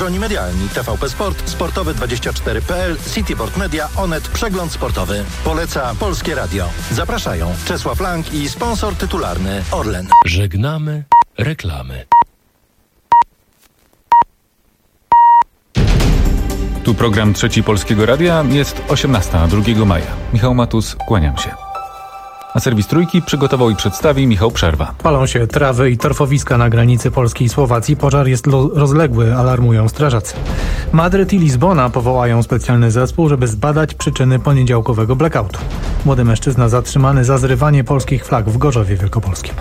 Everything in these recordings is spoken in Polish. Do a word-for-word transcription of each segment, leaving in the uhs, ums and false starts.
Centroni Medialni, T V P Sport, Sportowy dwadzieścia cztery kropka p l, Cityport Media, Onet, Przegląd Sportowy. Poleca Polskie Radio. Zapraszają Czesław Lang i sponsor tytularny Orlen. Żegnamy reklamy. Tu program Trzeci Polskiego Radia. Jest osiemnasta, drugiego maja. Michał Matus, kłaniam się. A serwis Trójki przygotował i przedstawi Michał Przerwa. Palą się trawy i torfowiska na granicy Polski i Słowacji. Pożar jest lo- rozległy, alarmują strażacy. Madryt i Lizbona powołają specjalny zespół, żeby zbadać przyczyny poniedziałkowego blackoutu. Młody mężczyzna zatrzymany za zrywanie polskich flag w Gorzowie Wielkopolskim.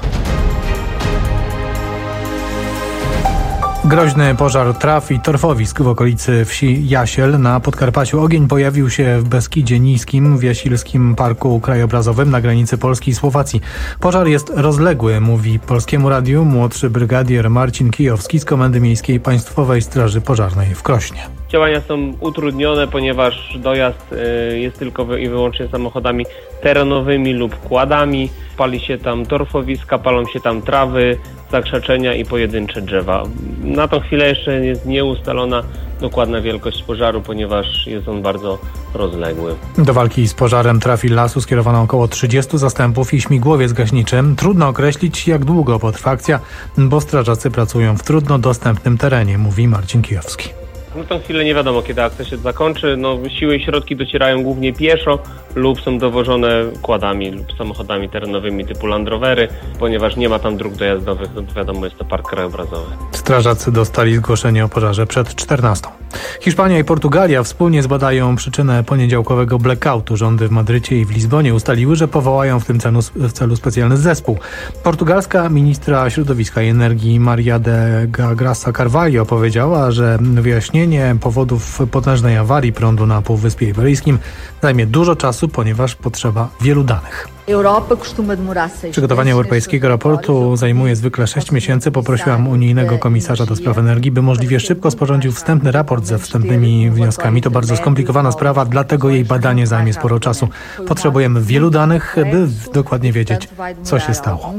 Groźny pożar traw i torfowisk w okolicy wsi Jasiel na Podkarpaciu. Ogień pojawił się w Beskidzie Niskim, w Jasilskim Parku Krajobrazowym na granicy Polski i Słowacji. Pożar jest rozległy, mówi Polskiemu Radiu młodszy brygadier Marcin Kijowski z Komendy Miejskiej Państwowej Straży Pożarnej w Krośnie. Działania są utrudnione, ponieważ dojazd jest tylko i wyłącznie samochodami terenowymi lub kładami. Pali się tam torfowiska, palą się tam trawy, zakrzaczenia i pojedyncze drzewa. Na tą chwilę jeszcze jest nieustalona dokładna wielkość pożaru, ponieważ jest on bardzo rozległy. Do walki z pożarem traw i lasu skierowano około trzydziestu zastępów i śmigłowiec gaśniczy. Trudno określić, jak długo potrwa akcja, bo strażacy pracują w trudno dostępnym terenie, mówi Marcin Kijowski. Na tą chwilę nie wiadomo, kiedy akcja się zakończy. No, siły i środki docierają głównie pieszo lub są dowożone kładami lub samochodami terenowymi typu Land Rovery, ponieważ nie ma tam dróg dojazdowych, no wiadomo, jest to park krajobrazowy. Strażacy dostali zgłoszenie o pożarze przed czternastą. Hiszpania i Portugalia wspólnie zbadają przyczynę poniedziałkowego blackoutu. Rządy w Madrycie i w Lizbonie ustaliły, że powołają w tym celu, w celu specjalny zespół. Portugalska ministra środowiska i energii Maria de Graça Carvalho powiedziała, że wyjaśnienie powodów potężnej awarii prądu na Półwyspie Iberyjskim zajmie dużo czasu, ponieważ potrzeba wielu danych. Przygotowanie europejskiego raportu zajmuje zwykle sześć miesięcy. Poprosiłam unijnego komisarza do spraw energii, by możliwie szybko sporządził wstępny raport ze wstępnymi wnioskami. To bardzo skomplikowana sprawa, dlatego jej badanie zajmie sporo czasu. Potrzebujemy wielu danych, by dokładnie wiedzieć, co się stało.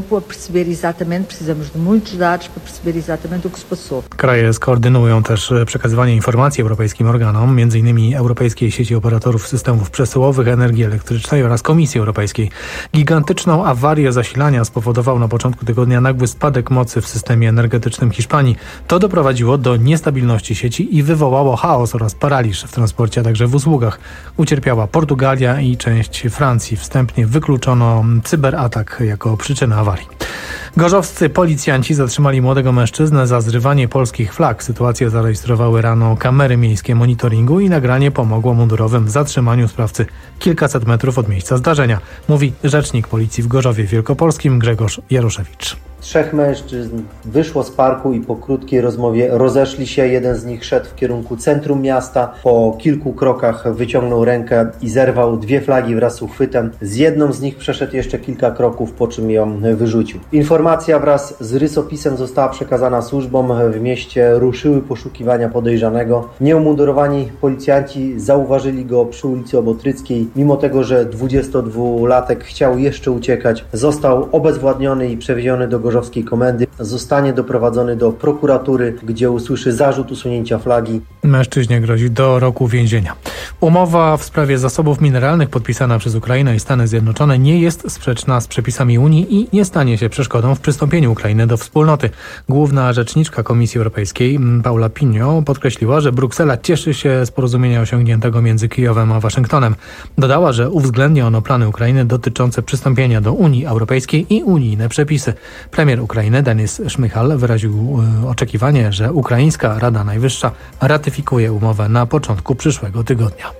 Kraje skoordynują też przekazywanie informacji europejskim organom, między innymi Europejskiej Sieci Operatorów Systemów Przesyłowych Energii Elektrycznej oraz Komisji Europejskiej. Gigantyczną awarię zasilania spowodował na początku tygodnia nagły spadek mocy w systemie energetycznym Hiszpanii. To doprowadziło do niestabilności sieci i wywołało chaos oraz paraliż w transporcie, a także w usługach. Ucierpiała Portugalia i część Francji. Wstępnie wykluczono cyberatak jako przyczynę awarii. Gorzowscy policjanci zatrzymali młodego mężczyznę za zrywanie polskich flag. Sytuację zarejestrowały rano kamery miejskie monitoringu i nagranie pomogło mundurowym w zatrzymaniu sprawcy kilkaset metrów od miejsca zdarzenia, mówi rzecznik policji w Gorzowie Wielkopolskim Grzegorz Jaroszewicz. Trzech mężczyzn wyszło z parku i po krótkiej rozmowie rozeszli się. Jeden z nich szedł w kierunku centrum miasta. Po kilku krokach wyciągnął rękę i zerwał dwie flagi wraz z uchwytem. Z jedną z nich przeszedł jeszcze kilka kroków, po czym ją wyrzucił. Informacja wraz z rysopisem została przekazana służbom. W mieście ruszyły poszukiwania podejrzanego. Nieumundurowani policjanci zauważyli go przy ulicy Obotryckiej. Mimo tego, że dwudziestodwulatek chciał jeszcze uciekać, został obezwładniony i przewieziony do gorzowskiej komendy. Zostanie doprowadzony do prokuratury, gdzie usłyszy zarzut usunięcia flagi. Mężczyźnie grozi do roku więzienia. Umowa w sprawie zasobów mineralnych podpisana przez Ukrainę i Stany Zjednoczone nie jest sprzeczna z przepisami Unii i nie stanie się przeszkodą w przystąpieniu Ukrainy do wspólnoty. Główna rzeczniczka Komisji Europejskiej Paula Pinho podkreśliła, że Bruksela cieszy się z porozumienia osiągniętego między Kijowem a Waszyngtonem. Dodała, że uwzględnia ono plany Ukrainy dotyczące przystąpienia do Unii Europejskiej i unijne przepisy. Premier Ukrainy Denis Szmychal wyraził oczekiwanie, że Ukraińska Rada Najwyższa ratyfikuje umowę na początku przyszłego tygodnia.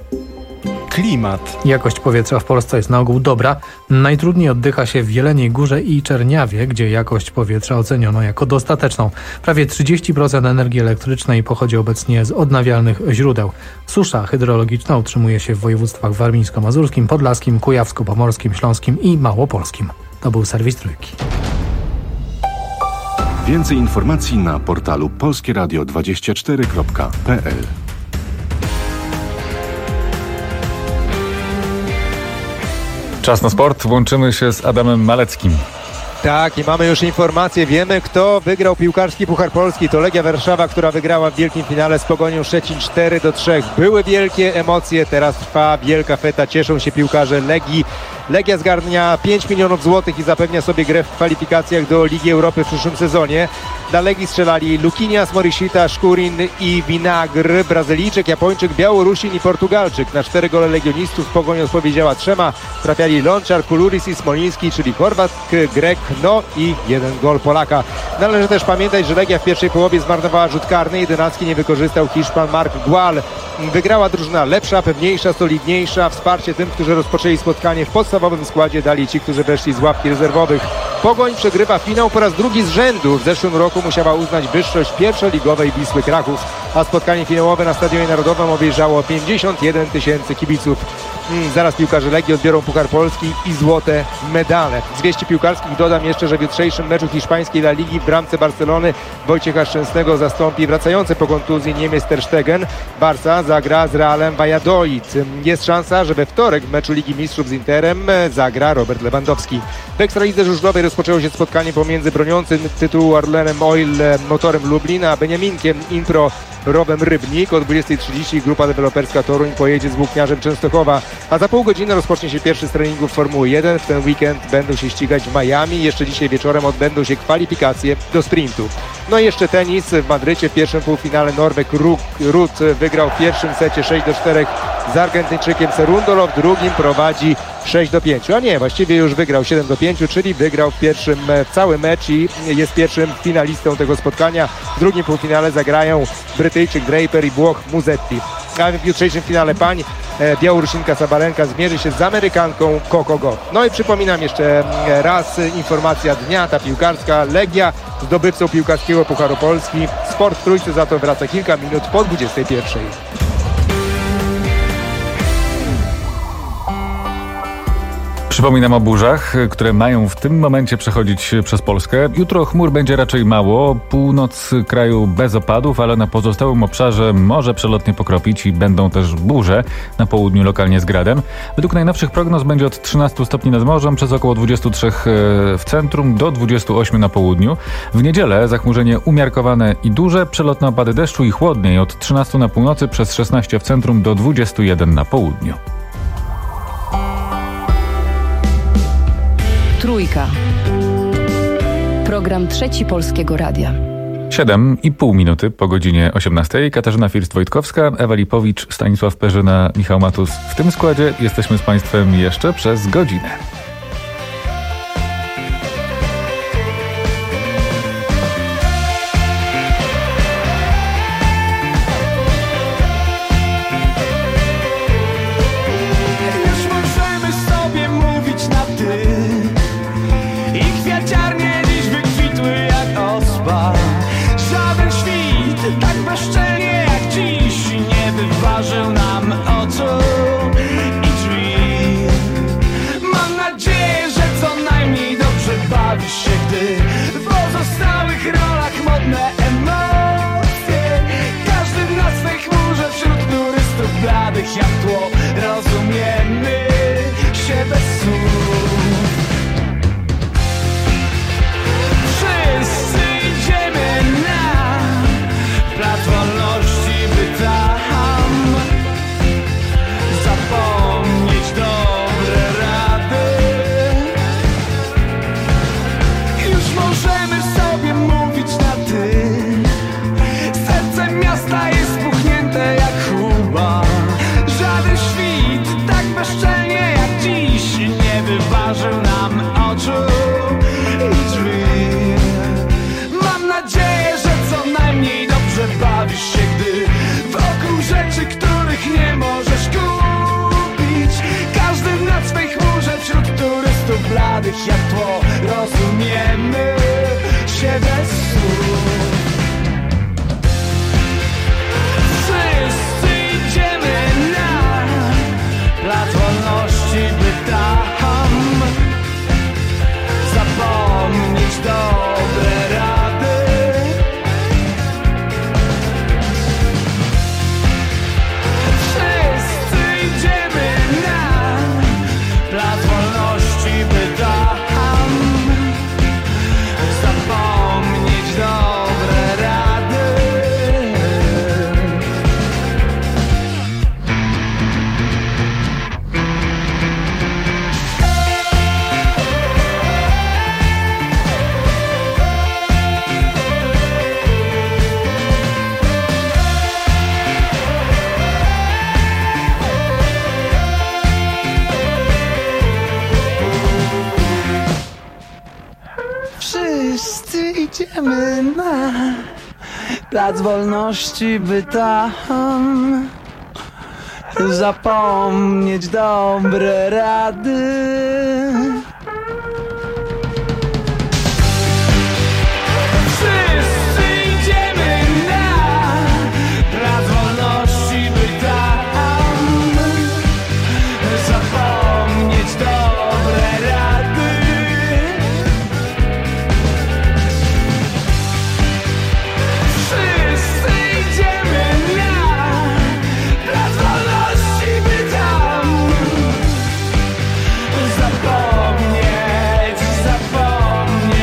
Klimat. Jakość powietrza w Polsce jest na ogół dobra. Najtrudniej oddycha się w Jeleniej Górze i Czerniawie, gdzie jakość powietrza oceniono jako dostateczną. Prawie trzydzieści procent energii elektrycznej pochodzi obecnie z odnawialnych źródeł. Susza hydrologiczna utrzymuje się w województwach warmińsko-mazurskim, podlaskim, kujawsko-pomorskim, śląskim i małopolskim. To był serwis Trójki. Więcej informacji na portalu polskie radio dwadzieścia cztery kropka p l. Czas na sport. Łączymy się z Adamem Maleckim. Tak, i mamy już informację, wiemy kto wygrał piłkarski Puchar Polski. To Legia Warszawa, która wygrała w wielkim finale z Pogonią Szczecin cztery do trzech. Były wielkie emocje, teraz trwa wielka feta, cieszą się piłkarze Legii. Legia zgarnia pięć milionów złotych i zapewnia sobie grę w kwalifikacjach do Ligi Europy w przyszłym sezonie. Dla Legii strzelali Lukinias, Morishita, Szkurin i Vinagr, Brazylijczyk, Japończyk, Białorusin i Portugalczyk. Na cztery gole legionistów Pogoń odpowiedziała trzema. Trafiali Lonczar, Kuluris i Smoliński, czyli Chorwat, Grek, no i jeden gol Polaka. Należy też pamiętać, że Legia w pierwszej połowie zmarnowała rzut karny. jedenastki nie wykorzystał Hiszpan Marc Gual. Wygrała drużyna lepsza, pewniejsza, solidniejsza. Wsparcie tym, którzy rozpoczęli spotkanie w podstawowym składzie, dali ci, którzy weszli z ławki rezerwowych. Pogoń przegrywa finał po raz drugi z rzędu. W zeszłym roku musiała uznać wyższość pierwszoligowej Wisły Kraków, a spotkanie finałowe na Stadionie Narodowym obejrzało pięćdziesiąt jeden tysięcy kibiców. Hmm, zaraz piłkarze Legii odbiorą Puchar Polski i złote medale. Z wieści piłkarskich dodam jeszcze, że w jutrzejszym meczu hiszpańskiej La Ligi w bramce Barcelony Wojciecha Szczęsnego zastąpi wracający po kontuzji Niemiec Ter Stegen. Barca zagra z Realem Valladolid. Jest szansa, że we wtorek w meczu Ligi Mistrzów z Interem zagra Robert Lewandowski. W Ekstralidze Żużlowej rozpoczęło się spotkanie pomiędzy broniącym tytułu Orlenem Oil Motorem Lublin a Beniaminkiem Impro Rowem Rybnik. O dwudziestej trzydzieści grupa deweloperska Toruń pojedzie z Włókniarzem Częstochowa, a za pół godziny rozpocznie się pierwszy z treningów Formuły jeden. W ten weekend będą się ścigać w Miami. Jeszcze dzisiaj wieczorem odbędą się kwalifikacje do sprintu. No i jeszcze tenis. W Madrycie w pierwszym półfinale Norweg Ruud wygrał w pierwszym secie sześć do czterech z Argentyńczykiem Cerundolo, w drugim prowadzi sześć do pięciu, a nie, właściwie już wygrał siedem do pięciu, czyli wygrał w pierwszym w cały mecz i jest pierwszym finalistą tego spotkania. W drugim półfinale zagrają Brytyjczyk Draper i Włoch Musetti. A w jutrzejszym finale pań Białorusinka Sabalenka zmierzy się z Amerykanką Coco Gauff. No i przypominam jeszcze raz, informacja dnia, ta piłkarska. Legia zdobywcą piłkarskiego Pucharu Polski. Sport w Trójce za to wraca kilka minut po dwudziestej pierwszej. Przypominam o burzach, które mają w tym momencie przechodzić przez Polskę. Jutro chmur będzie raczej mało, północ kraju bez opadów, ale na pozostałym obszarze może przelotnie pokropić i będą też burze, na południu lokalnie z gradem. Według najnowszych prognoz będzie od trzynastu stopni nad morzem, przez około dwudziestu trzech w centrum do dwudziestu ośmiu na południu. W niedzielę zachmurzenie umiarkowane i duże, przelotne opady deszczu i chłodniej od trzynastu na północy, przez szesnaście w centrum do dwudziestu jeden na południu. Trójka. Program Trzeci Polskiego Radia. Siedem i pół minuty po godzinie osiemnastej. Katarzyna First-Wojtkowska, Ewa Lipowicz, Stanisław Perzyna, Michał Matus. W tym składzie jesteśmy z Państwem jeszcze przez godzinę. Światło, rozumiemy się bez słów. Wszyscy idziemy na plac wolności, by tam zapomnieć dobre rady. Już możemy sobie mówić na ty. idziemy na Plac Wolności, by tam zapomnieć dobre rady. Wszyscy idziemy na Plac Wolności, by tam zapomnieć dobre rady. Wszyscy idziemy na Plac Wolności, by tam zapomnieć, zapomnieć.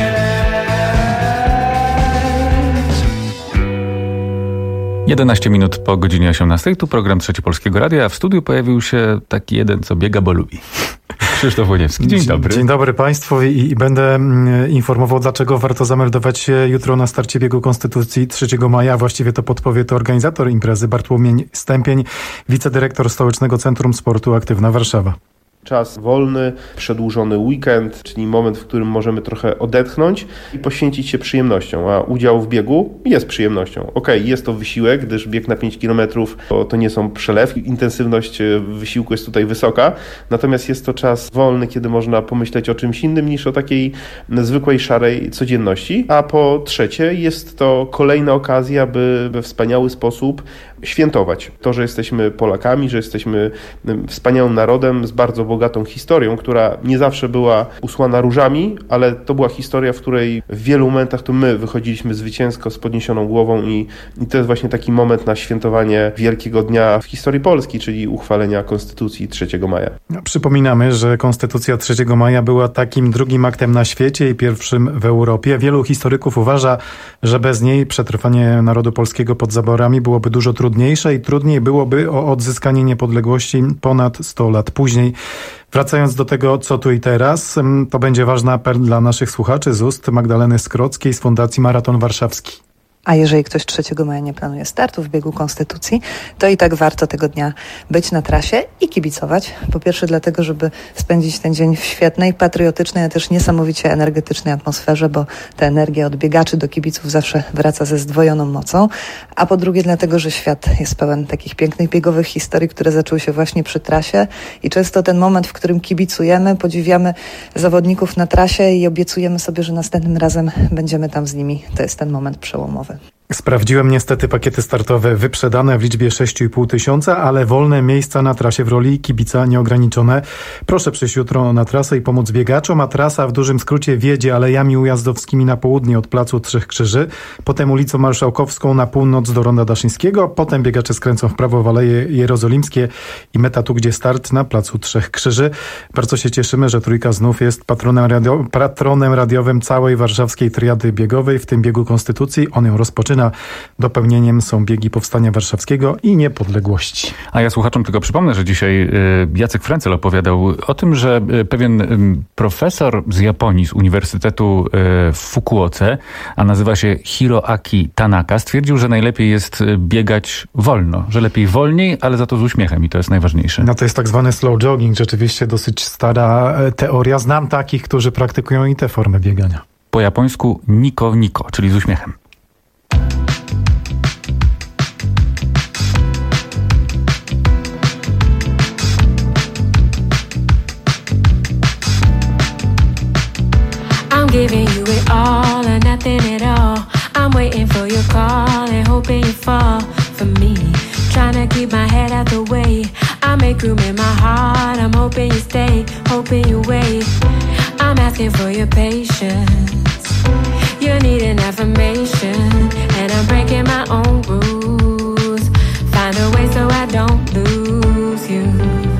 jedenaście minut po godzinie osiemnastej. Tu program Trzeci Polskiego Radia, a w studiu pojawił się taki jeden, co biega, bo lubi. Krzysztof Łoniewski. Dzień dobry. Dzień dobry Państwu i, i będę mm, informował, dlaczego warto zameldować się jutro na starcie biegu Konstytucji trzeciego maja. Właściwie to podpowie to organizator imprezy Bartłomiej Stępień, wicedyrektor Stołecznego Centrum Sportu Aktywna Warszawa. Czas wolny, przedłużony weekend, czyli moment, w którym możemy trochę odetchnąć i poświęcić się przyjemnościom, a udział w biegu jest przyjemnością. Okej, jest to wysiłek, gdyż bieg na pięć kilometrów to, to nie są przelewki, intensywność wysiłku jest tutaj wysoka, natomiast jest to czas wolny, kiedy można pomyśleć o czymś innym niż o takiej zwykłej, szarej codzienności, a po trzecie jest to kolejna okazja, by we wspaniały sposób świętować to, że jesteśmy Polakami, że jesteśmy wspaniałym narodem z bardzo bogatą historią, która nie zawsze była usłana różami, ale to była historia, w której w wielu momentach to my wychodziliśmy zwycięsko z podniesioną głową i, i to jest właśnie taki moment na świętowanie wielkiego dnia w historii Polski, czyli uchwalenia Konstytucji trzeciego maja. Przypominamy, że Konstytucja trzeciego maja była takim drugim aktem na świecie i pierwszym w Europie. Wielu historyków uważa, że bez niej przetrwanie narodu polskiego pod zaborami byłoby dużo trudniejsze i trudniej byłoby o odzyskanie niepodległości ponad sto lat później. Wracając do tego, co tu i teraz, to będzie ważny apel dla naszych słuchaczy z ust Magdaleny Skrockiej z Fundacji Maraton Warszawski. A jeżeli ktoś trzeciego maja nie planuje startu w biegu Konstytucji, to i tak warto tego dnia być na trasie i kibicować. Po pierwsze dlatego, żeby spędzić ten dzień w świetnej, patriotycznej, a też niesamowicie energetycznej atmosferze, bo ta energia od biegaczy do kibiców zawsze wraca ze zdwojoną mocą. A po drugie dlatego, że świat jest pełen takich pięknych biegowych historii, które zaczęły się właśnie przy trasie i często ten moment, w którym kibicujemy, podziwiamy zawodników na trasie i obiecujemy sobie, że następnym razem będziemy tam z nimi. To jest ten moment przełomowy. Sprawdziłem niestety pakiety startowe wyprzedane w liczbie sześć i pół tysiąca, ale wolne miejsca na trasie w roli kibica nieograniczone. Proszę przyjść jutro na trasę i pomóc biegaczom, a trasa w dużym skrócie wiedzie alejami ujazdowskimi na południe od Placu Trzech Krzyży, potem ulicą Marszałkowską na północ do Ronda Daszyńskiego, potem biegacze skręcą w prawo w Aleje Jerozolimskie i meta tu, gdzie start na Placu Trzech Krzyży. Bardzo się cieszymy, że Trójka znów jest patronem, radio, patronem radiowym całej warszawskiej triady biegowej, w tym biegu Konstytucji. On ją rozpoczyna. Dopełnieniem są biegi Powstania Warszawskiego i Niepodległości. A ja słuchaczom tylko przypomnę, że dzisiaj Jacek Frencel opowiadał o tym, że pewien profesor z Japonii, z Uniwersytetu w Fukuoce, a nazywa się Hiroaki Tanaka, stwierdził, że najlepiej jest biegać wolno, że lepiej wolniej, ale za to z uśmiechem i to jest najważniejsze. No to jest tak zwany slow jogging, rzeczywiście dosyć stara teoria. Znam takich, którzy praktykują i tę formę biegania. Po japońsku niko niko, czyli z uśmiechem. I'm giving you it all or nothing at all. I'm waiting for your call and hoping you fall for me. Trying to keep my head out the way. I make room in my heart. I'm hoping you stay, hoping you wait. I'm asking for your patience. You need an affirmation, and I'm breaking my own rules. Find a way so I don't lose you.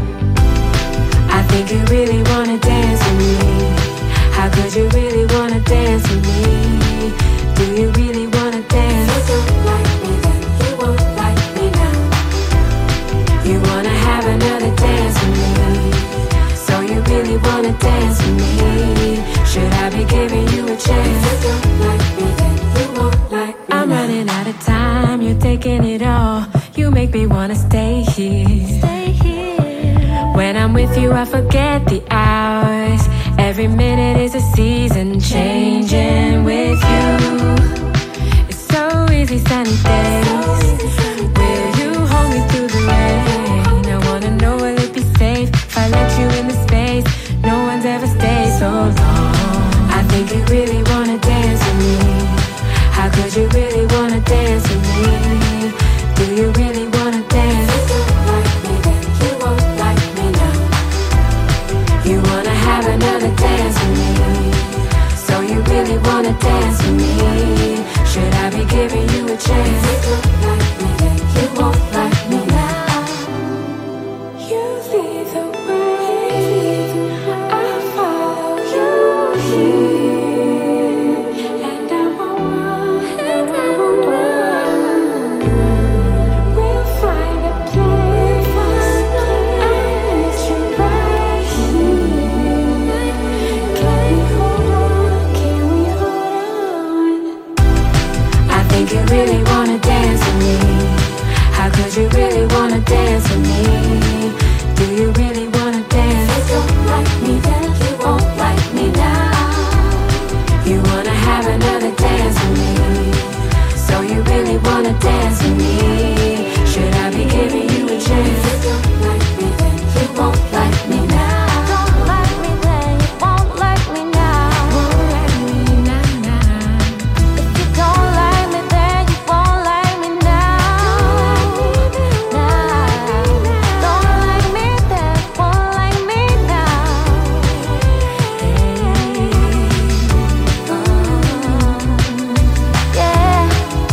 I think you really wanna dance with me. How could you really wanna dance with me? Do you really wanna dance? If you don't like me, then you won't like me now. You wanna have another dance with me. So you really wanna dance with me. Should I be giving you a chance? If you don't like me, then you won't like me. I'm running out of time, you're taking it all. You make me wanna stay here. Stay here. When I'm with you, I forget the hours. Every Every minute is a season changing with you. It's so easy sunny days. Will you hold me through the rain? I wanna know, will it be safe if I let you in the space? No one's ever stayed so long. I think you really wanna dance with me. How could you really wanna dance with me? Do you really wanna dance? If you don't like me, then you won't like me now. You wanna have another dance with me. So you really wanna dance with me. Should I be giving you a chance? If you don't like me, then you won't like me now. You lead the way, I follow you here, and I won't run, and I won't run. We'll find a place, I'll meet you right here. Can we hold on? Can we hold on? I think you really wanna dance with me. How could you really wanna dance with me? Do you really wanna dance? If you don't like me, then you won't like me now. You wanna have another dance with me. So you really wanna dance with me. Should I be giving you a chance? If you don't like me, then you won't like me now. Don't like me, then you won't like me now. Won't like me now, now. If you don't like me, then you won't like me now. Now. Don't like me, then won't like me now. Yeah.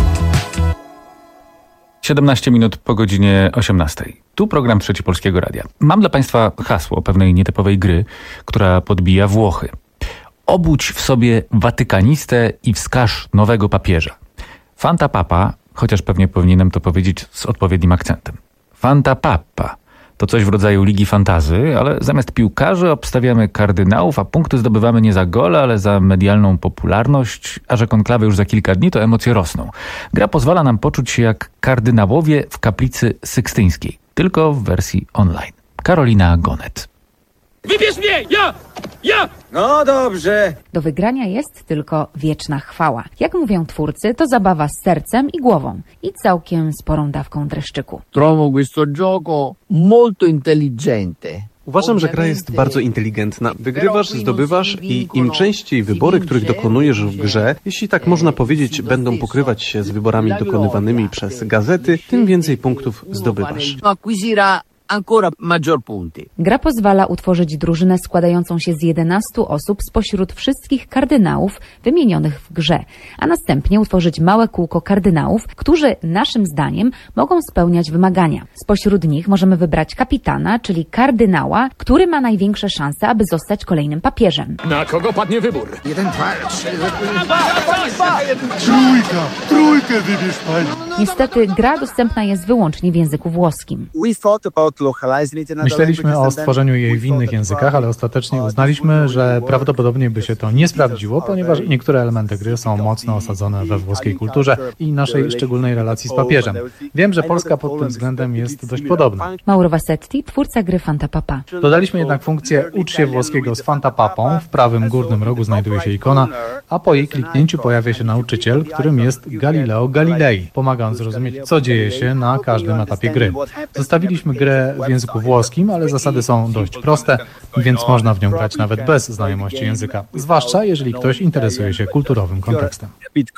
siedemnaście minut po godzinie osiemnastej. Tu program Trzeci Polskiego Radia. Mam dla Państwa hasło pewnej nietypowej gry, która podbija Włochy. Obudź w sobie watykanistę i wskaż nowego papieża. Fanta Papa, chociaż pewnie powinienem to powiedzieć z odpowiednim akcentem. Fanta Papa to coś w rodzaju ligi fantazy, ale zamiast piłkarzy obstawiamy kardynałów, a punkty zdobywamy nie za gole, ale za medialną popularność, a że konklawy już za kilka dni, to emocje rosną. Gra pozwala nam poczuć się jak kardynałowie w kaplicy sykstyńskiej, tylko w wersji online. Karolina Gonet. Wybierz mnie! Ja! Ja! No dobrze. Do wygrania jest tylko wieczna chwała. Jak mówią twórcy, to zabawa z sercem i głową i całkiem sporą dawką dreszczyku. Trovo questo gioco molto intelligente. Uważam, że gra jest bardzo inteligentna. Wygrywasz, zdobywasz i im częściej wybory, których dokonujesz w grze, jeśli tak można powiedzieć, będą pokrywać się z wyborami dokonywanymi przez gazety, tym więcej punktów zdobywasz. Ancora maggior punti. Gra pozwala utworzyć drużynę składającą się z jedenastu osób spośród wszystkich kardynałów wymienionych w grze, a następnie utworzyć małe kółko kardynałów, którzy naszym zdaniem mogą spełniać wymagania. Spośród nich możemy wybrać kapitana, czyli kardynała, który ma największe szanse, aby zostać kolejnym papieżem. Na kogo padnie wybór? Jeden, dwa, trzy, Trójka! Trójkę wybierz, pani! Niestety gra dostępna jest wyłącznie w języku włoskim. Myśleliśmy o stworzeniu jej w innych językach, ale ostatecznie uznaliśmy, że prawdopodobnie by się to nie sprawdziło, ponieważ niektóre elementy gry są mocno osadzone we włoskiej kulturze i naszej szczególnej relacji z papieżem. Wiem, że Polska pod tym względem jest dość podobna. Mauro Vassetti, twórca gry Fanta Papa. Dodaliśmy jednak funkcję Ucz się włoskiego z Fanta Papą. W prawym górnym rogu znajduje się ikona, a po jej kliknięciu pojawia się nauczyciel, którym jest Galileo Galilei. Pomaga on zrozumieć, co dzieje się na każdym etapie gry. Zostawiliśmy grę w języku włoskim, ale zasady są dość proste, więc można w nią grać nawet bez znajomości języka, zwłaszcza jeżeli ktoś interesuje się kulturowym kontekstem.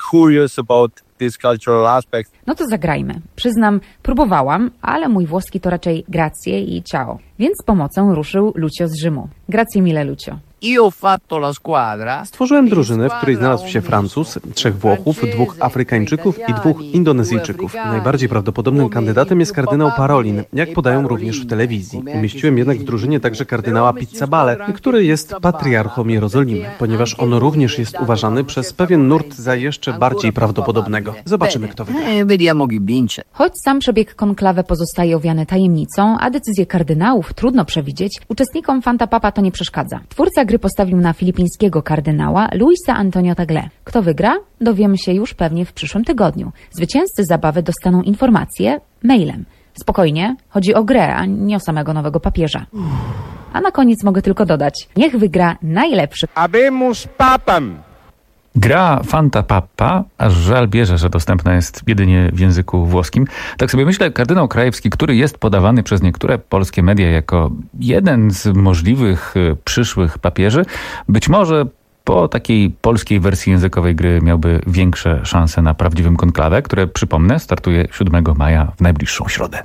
No to zagrajmy. Przyznam, próbowałam, ale mój włoski to raczej grazie i ciao. Więc z pomocą ruszył Lucio z Rzymu. Grazie mille, Lucio. Stworzyłem drużynę, w której znalazł się Francuz, trzech Włochów, dwóch Afrykańczyków i dwóch Indonezyjczyków. Najbardziej prawdopodobnym kandydatem jest kardynał Parolin, jak podają również w telewizji. Umieściłem jednak w drużynie także kardynała Pizzabale, który jest patriarchą Jerozolimy, ponieważ on również jest uważany przez pewien nurt za jeszcze bardziej prawdopodobnego. Zobaczymy, kto wygra. Choć sam przebieg konklawy pozostaje owiany tajemnicą, a decyzje kardynałów trudno przewidzieć, uczestnikom Fanta Papa to nie przeszkadza. Twórca gry postawił na filipińskiego kardynała Luisa Antonio Tagle. Kto wygra? Dowiemy się już pewnie w przyszłym tygodniu. Zwycięzcy zabawy dostaną informacje mailem. Spokojnie, chodzi o grę, a nie o samego nowego papieża. A na koniec mogę tylko dodać, niech wygra najlepszy. Abemus papam! Gra Fanta Pappa, aż żal bierze, że dostępna jest jedynie w języku włoskim. Tak sobie myślę, kardynał Krajewski, który jest podawany przez niektóre polskie media jako jeden z możliwych przyszłych papieży, być może po takiej polskiej wersji językowej gry miałby większe szanse na prawdziwym konklawę, które, przypomnę, startuje siódmego maja w najbliższą środę.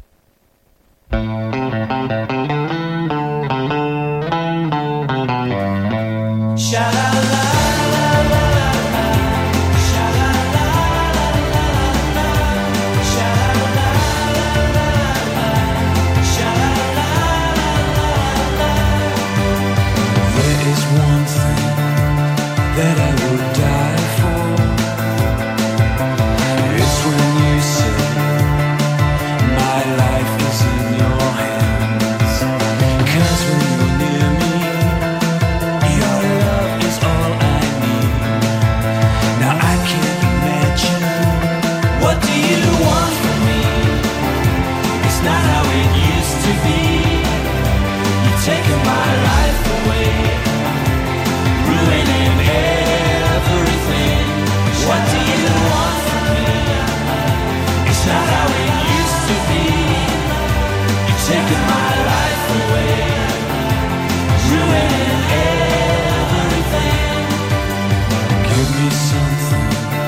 That I would die for. It's when you say my life is in your hands. 'Cause when you're near me, your love is all I need. Now I can't imagine, what do you want from me? It's not how it used to be. You're taking my life away, ruining everything. What do you want from me? It's not how it used to be. You're taking my life away, ruining everything. Give me something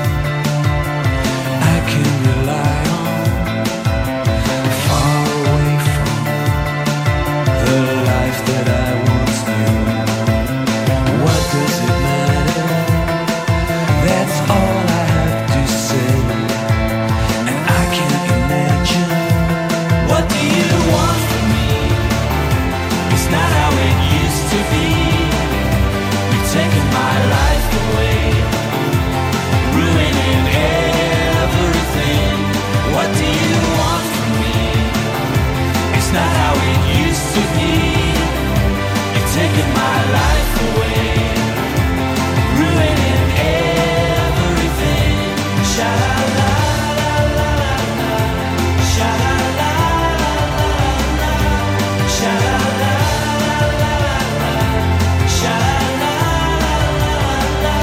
I can rely on, far away from the life that I once knew. What does it matter? That's all I have to say. And I can't imagine, what do you want from me? It's not how it used to be. You're taking my life away, ruining everything. What do you want from me? It's not how it used to be. You're taking my life away, ruining everything. Sha-la-la, la-la-la, sha-la-la, la-la-la, sha-la-la, la-la-la, sha-la-la, la-la-la.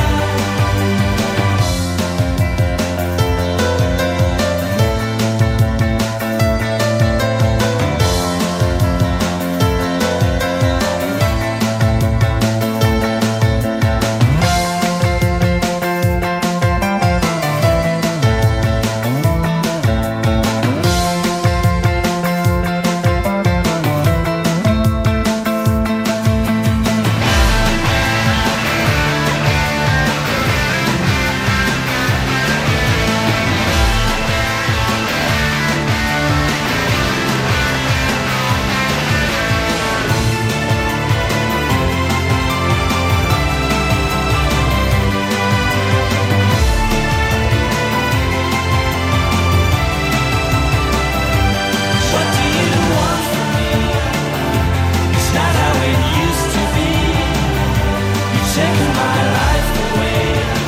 What do you want from me? It's not how it used to be. You're taking my life away,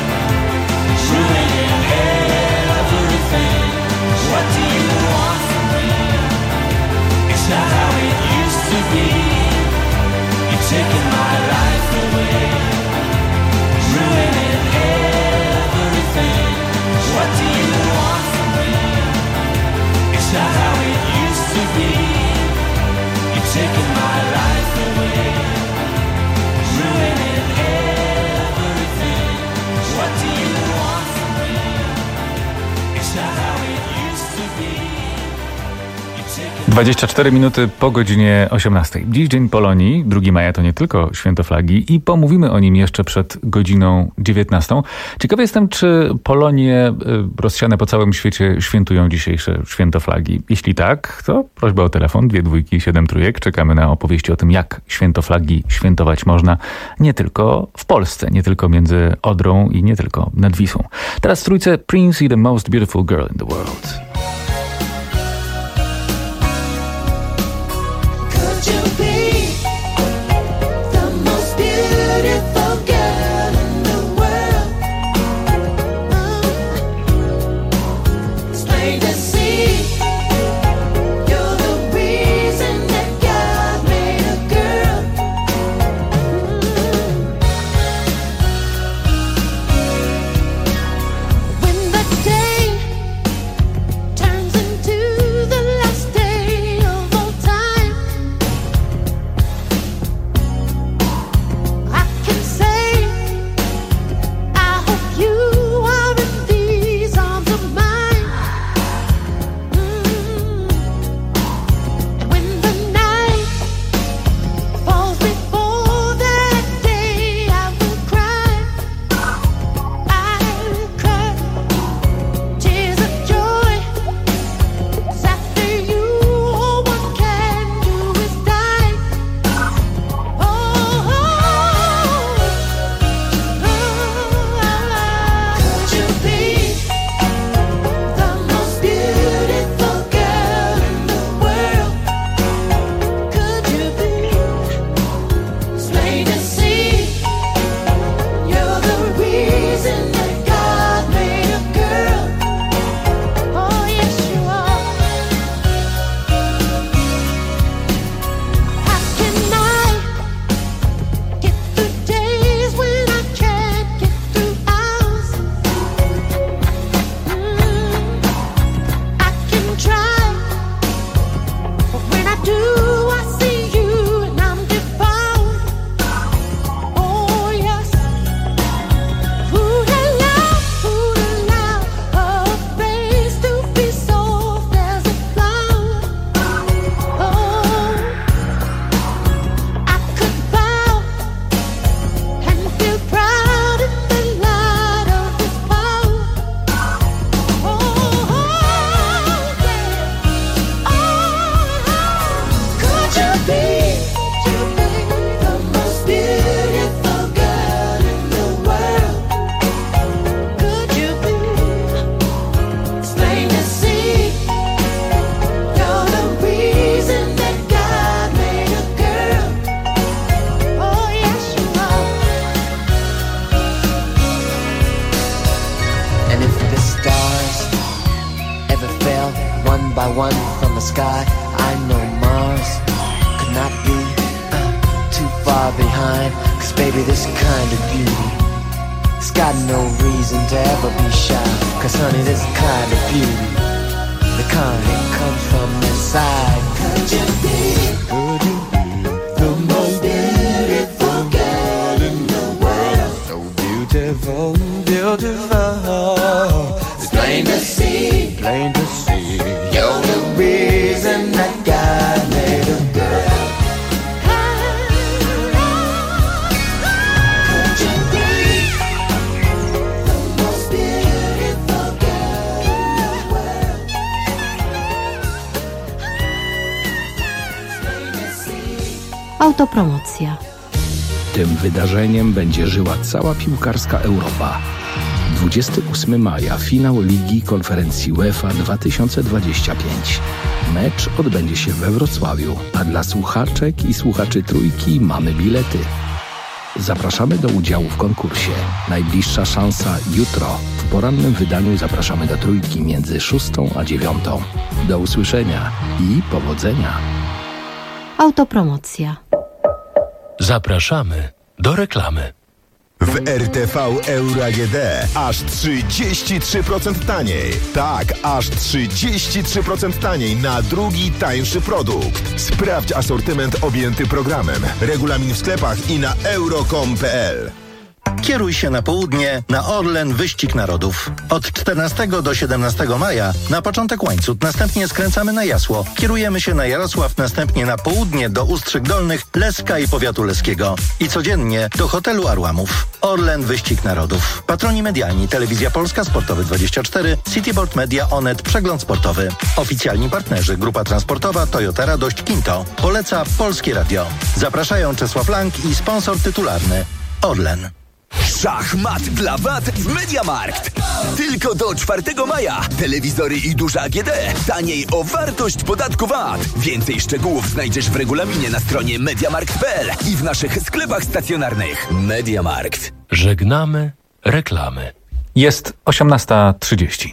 ruining everything. What do you want from me? It's not how it used to be. You're taking my life away, ruining everything. What do you want from me? It's not how it used to be. You're taking my life away, ruining everything. What do you want from me? It's not how it used to be. You're taking dwadzieścia cztery minuty po godzinie osiemnastej. Dziś Dzień Polonii, drugiego maja to nie tylko święto flagi i pomówimy o nim jeszcze przed godziną dziewiętnastą. Ciekawy jestem, czy Polonie y, rozsiane po całym świecie świętują dzisiejsze święto flagi. Jeśli tak, to prośba o telefon dwie dwójki siedem trójek. Czekamy na opowieści o tym, jak święto flagi świętować można nie tylko w Polsce, nie tylko między Odrą i nie tylko nad Wisłą. Teraz w trójce Prince i The Most Beautiful Girl in the World. Could you be the most beautiful girl in the world? It's plain to see, you're the reason that God made a girl. the sky. I know Mars could not be uh, too far behind, 'cause baby, this kind of beauty, it's got no reason to ever be shy. 'Cause honey, this kind of beauty, the kind that comes from inside. Could you be, could you be the most beautiful girl in the world? So beautiful, beautiful. It's plain to see, plain to see. You're the reason that God made a girl. Could you be the most beautiful girl in the world? Autopromocja. Tym wydarzeniem będzie żyła cała piłkarska Europa. dwudziestego ósmego maja finał Ligi Konferencji UEFA dwa tysiące dwudziesty piąty. Mecz odbędzie się we Wrocławiu, a dla słuchaczek i słuchaczy Trójki mamy bilety. Zapraszamy do udziału w konkursie. Najbliższa szansa jutro. W porannym wydaniu zapraszamy do Trójki między szóstą a dziewiątą. Do usłyszenia i powodzenia. Autopromocja. Zapraszamy do reklamy. W R T V Euro A G D aż trzydzieści trzy procent taniej. Tak, aż trzydzieści trzy procent taniej na drugi tańszy produkt. Sprawdź asortyment objęty programem. Regulamin w sklepach i na euro kropka com kropka p l. Kieruj się na południe na Orlen Wyścig Narodów. Od czternastego do siedemnastego maja na początek Łańcut, następnie skręcamy na Jasło. Kierujemy się na Jarosław, następnie na południe do Ustrzyk Dolnych, Leska i powiatu leskiego. I codziennie do hotelu Arłamów. Orlen Wyścig Narodów. Patroni medialni: Telewizja Polska, Sportowy dwadzieścia cztery, Cityboard Media, Onet, Przegląd Sportowy. Oficjalni partnerzy: Grupa Transportowa, Toyota Radość, Kinto. Poleca Polskie Radio. Zapraszają Czesław Lang i sponsor tytularny Orlen. Szachmat dla W A T w MediaMarkt. Tylko do czwartego maja. Telewizory i duże A G D. Taniej o wartość podatku V A T. Więcej szczegółów znajdziesz w regulaminie na stronie mediamarkt kropka p l i w naszych sklepach stacjonarnych. MediaMarkt. Żegnamy reklamy. Jest osiemnasta trzydzieści.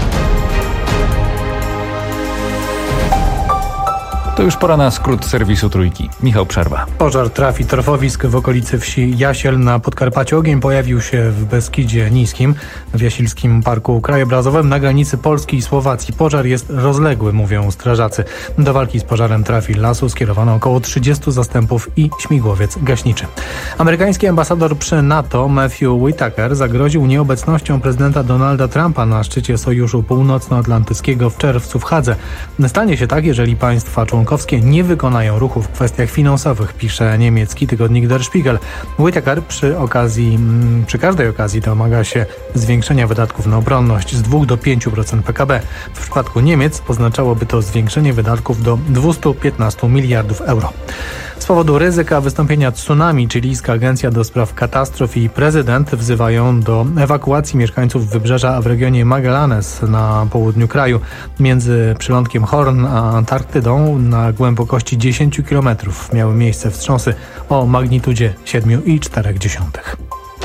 To już pora na skrót serwisu Trójki. Michał Przerwa. Pożar trafi torfowisk w okolicy wsi Jasiel na Podkarpaciu. Ogień pojawił się w Beskidzie Niskim, w Jasilskim Parku Krajobrazowym na granicy Polski i Słowacji. Pożar jest rozległy, mówią strażacy. Do walki z pożarem trafi lasu skierowano około trzydziestu zastępów i śmigłowiec gaśniczy. Amerykański ambasador przy NATO Matthew Whitaker zagroził nieobecnością prezydenta Donalda Trumpa na szczycie Sojuszu Północnoatlantyckiego w czerwcu w Hadze. Stanie się tak, jeżeli państwa członkowskie nie wykonają ruchu w kwestiach finansowych, pisze niemiecki tygodnik Der Spiegel. Whitaker przy okazji, przy każdej okazji domaga się zwiększenia wydatków na obronność z dwóch do pięciu procent P K B. W przypadku Niemiec oznaczałoby to zwiększenie wydatków do dwieście piętnaście miliardów euro. Z powodu ryzyka wystąpienia tsunami chilijska agencja do spraw katastrof i prezydent wzywają do ewakuacji mieszkańców wybrzeża w regionie Magallanes na południu kraju. Między przylądkiem Horn a Antarktydą na głębokości dziesięć kilometrów miały miejsce wstrząsy o magnitudzie siedem i cztery dziesiątych.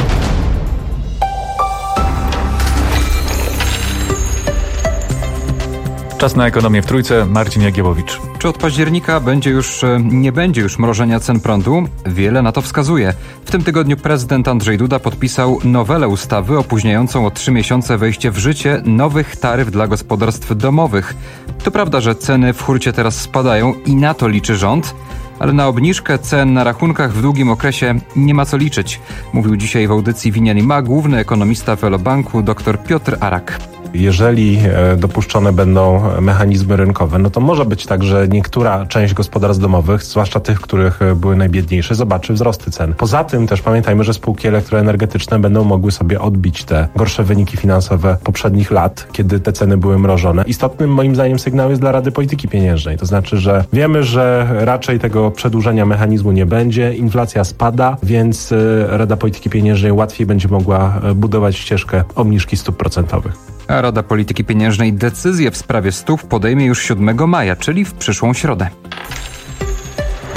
Czas na ekonomię w Trójce. Marcin Jagiełowicz. Czy od października będzie już, nie będzie już mrożenia cen prądu? Wiele na to wskazuje. W tym tygodniu prezydent Andrzej Duda podpisał nowelę ustawy opóźniającą o trzy miesiące wejście w życie nowych taryf dla gospodarstw domowych. To prawda, że ceny w hurcie teraz spadają i na to liczy rząd, ale na obniżkę cen na rachunkach w długim okresie nie ma co liczyć. Mówił dzisiaj w audycji Winian i Ma główny ekonomista Velobanku dr Piotr Arak. Jeżeli dopuszczone będą mechanizmy rynkowe, no to może być tak, że niektóra część gospodarstw domowych, zwłaszcza tych, których były najbiedniejsze, zobaczy wzrosty cen. Poza tym też pamiętajmy, że spółki elektroenergetyczne będą mogły sobie odbić te gorsze wyniki finansowe poprzednich lat, kiedy te ceny były mrożone. Istotnym moim zdaniem sygnał jest dla Rady Polityki Pieniężnej. To znaczy, że wiemy, że raczej tego przedłużenia mechanizmu nie będzie, inflacja spada, więc Rada Polityki Pieniężnej łatwiej będzie mogła budować ścieżkę obniżki stóp procentowych. A Rada Polityki Pieniężnej decyzję w sprawie stóp podejmie już siódmego maja, czyli w przyszłą środę.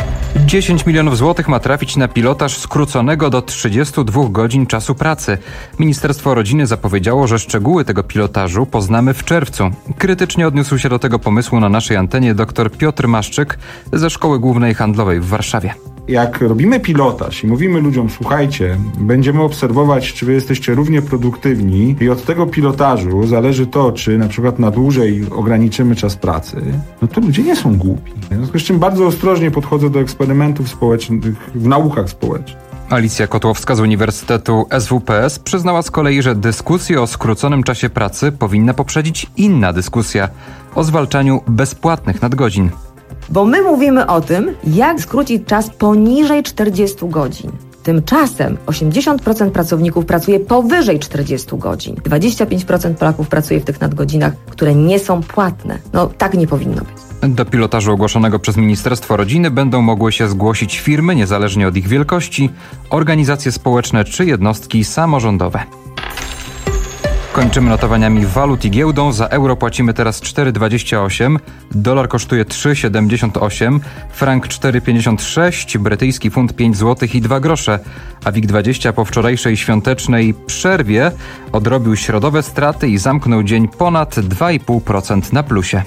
dziesięć milionów złotych ma trafić na pilotaż skróconego do trzydziestu dwóch godzin czasu pracy. Ministerstwo Rodziny zapowiedziało, że szczegóły tego pilotażu poznamy w czerwcu. Krytycznie odniósł się do tego pomysłu na naszej antenie dr Piotr Maszczyk ze Szkoły Głównej Handlowej w Warszawie. Jak robimy pilotaż i mówimy ludziom, słuchajcie, będziemy obserwować, czy wy jesteście równie produktywni i od tego pilotażu zależy to, czy na przykład na dłużej ograniczymy czas pracy, no to ludzie nie są głupi. W związku z czym bardzo ostrożnie podchodzę do eksperymentów społecznych w naukach społecznych. Alicja Kotłowska z Uniwersytetu S W P S przyznała z kolei, że dyskusję o skróconym czasie pracy powinna poprzedzić inna dyskusja o zwalczaniu bezpłatnych nadgodzin. Bo my mówimy o tym, jak skrócić czas poniżej czterdziestu godzin. Tymczasem osiemdziesiąt procent pracowników pracuje powyżej czterdziestu godzin. dwadzieścia pięć procent Polaków pracuje w tych nadgodzinach, które nie są płatne. No tak nie powinno być. Do pilotażu ogłoszonego przez Ministerstwo Rodziny będą mogły się zgłosić firmy, niezależnie od ich wielkości, organizacje społeczne czy jednostki samorządowe. Kończymy notowaniami walut i giełdą. Za euro płacimy teraz cztery dwadzieścia osiem, dolar kosztuje trzy siedemdziesiąt osiem, frank cztery pięćdziesiąt sześć, brytyjski funt pięć złotych i dwa grosze, a WIG dwadzieścia po wczorajszej świątecznej przerwie odrobił środowe straty i zamknął dzień ponad dwa i pół procent na plusie.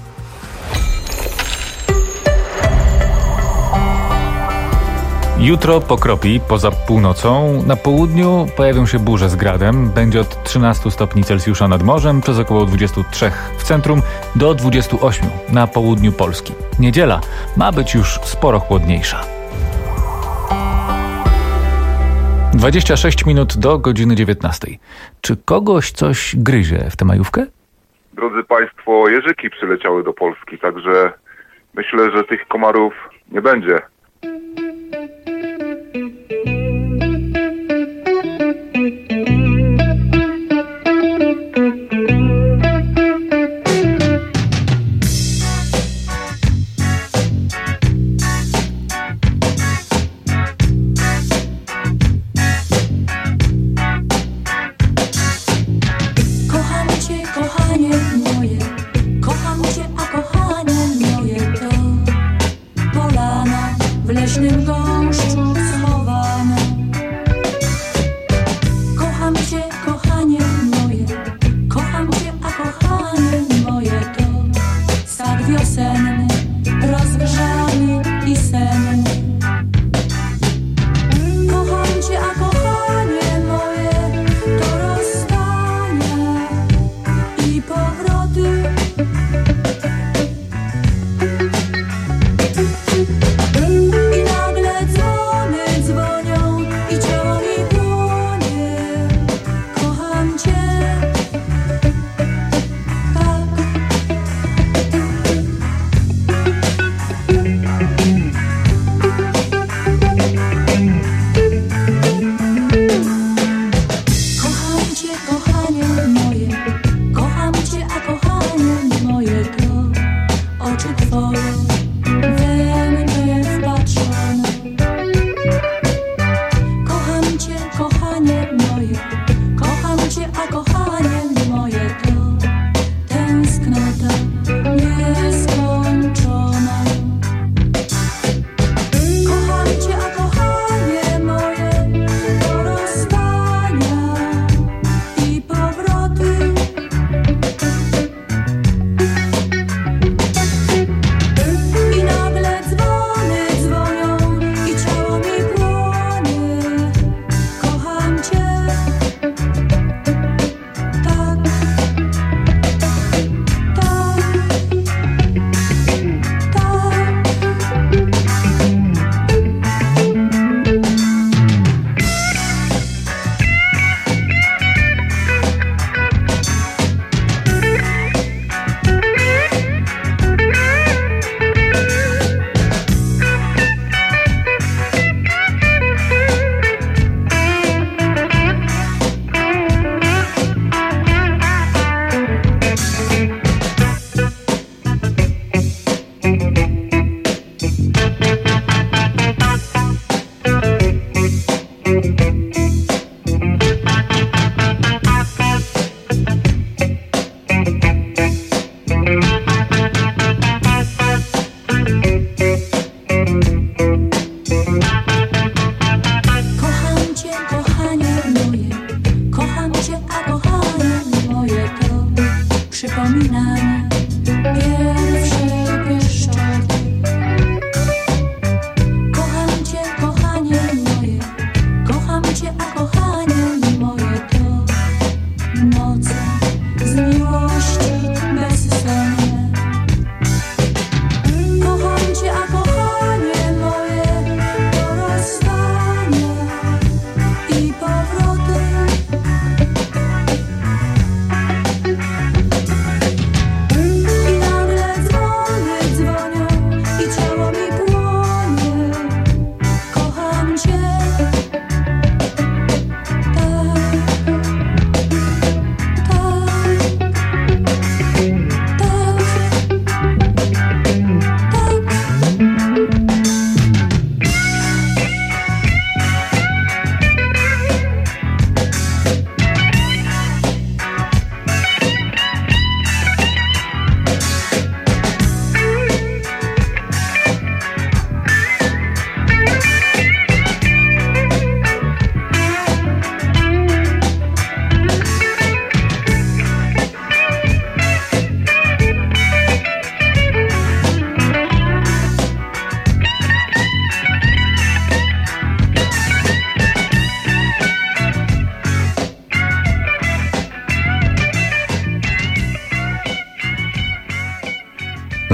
Jutro pokropi poza północą. Na południu pojawią się burze z gradem. Będzie od trzynastu stopni Celsjusza nad morzem, przez około dwudziestu trzech w centrum, do dwudziestu ośmiu na południu Polski. Niedziela ma być już sporo chłodniejsza. dwadzieścia sześć minut do godziny dziewiętnastej. Czy kogoś coś gryzie w tę majówkę? Drodzy Państwo, jeżyki przyleciały do Polski, także myślę, że tych komarów nie będzie.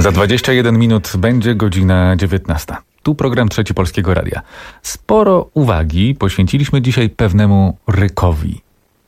Za dwadzieścia jeden minut będzie godzina dziewiętnasta. Tu program Trzeci Polskiego Radia. Sporo uwagi poświęciliśmy dzisiaj pewnemu rykowi.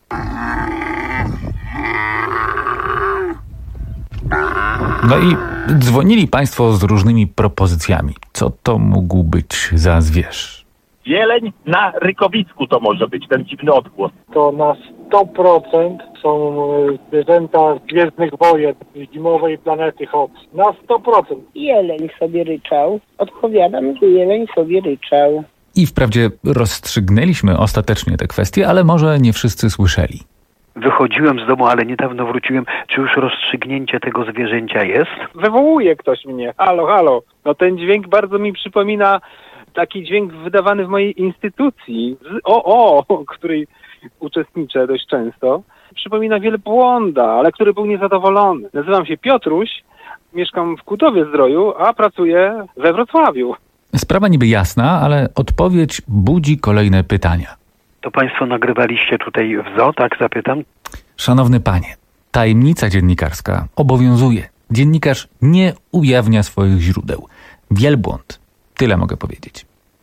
No i dzwonili Państwo z różnymi propozycjami. Co to mógł być za zwierz? Jeleń na rykowicku to może być, ten dziwny odgłos. To na sto procent są zwierzęta z Gwiezdnych Wojen, zimowej planety Hoth. Na sto procent. Jeleń sobie ryczał. Odpowiadam, że jeleń sobie ryczał. I wprawdzie rozstrzygnęliśmy ostatecznie te kwestie, ale może nie wszyscy słyszeli. Wychodziłem z domu, ale niedawno wróciłem. Czy już rozstrzygnięcie tego zwierzęcia jest? Wywołuje ktoś mnie. Halo, halo. No ten dźwięk bardzo mi przypomina taki dźwięk wydawany w mojej instytucji, z O O, której uczestniczę dość często. Przypomina wielbłąda, ale który był niezadowolony. Nazywam się Piotruś, mieszkam w Kutowie-Zdroju, a pracuję we Wrocławiu. Sprawa niby jasna, ale odpowiedź budzi kolejne pytania. To państwo nagrywaliście tutaj w zoo, tak zapytam? Szanowny panie, tajemnica dziennikarska obowiązuje. Dziennikarz nie ujawnia swoich źródeł. Wielbłąd. Tyle mogę powiedzieć.